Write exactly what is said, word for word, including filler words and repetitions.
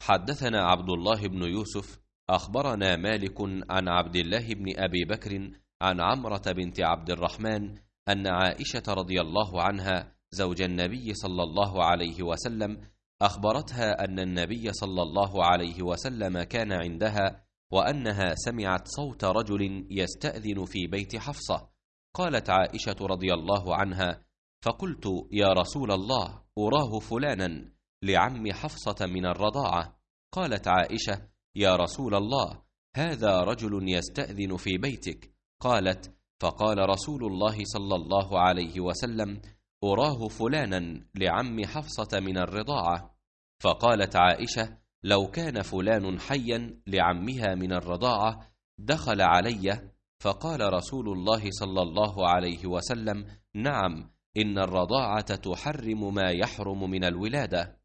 حدثنا عبد الله بن يوسف أخبرنا مالك عن عبد الله بن أبي بكر عن عمرة بنت عبد الرحمن أن عائشة رضي الله عنها زوج النبي صلى الله عليه وسلم أخبرتها أن النبي صلى الله عليه وسلم كان عندها وأنها سمعت صوت رجل يستأذن في بيت حفصة. قالت عائشة رضي الله عنها: فقلت: يا رسول الله، أراه فلانا لعم حفصة من الرضاعة. قالت عائشة: يا رسول الله، هذا رجل يستأذن في بيتك. قالت: فقال رسول الله صلى الله عليه وسلم: أراه فلانا لعم حفصة من الرضاعة. فقالت عائشة: لو كان فلان حيا لعمها من الرضاعة دخل علي. فقال رسول الله صلى الله عليه وسلم: نعم، إن الرضاعة تحرم ما يحرم من الولادة.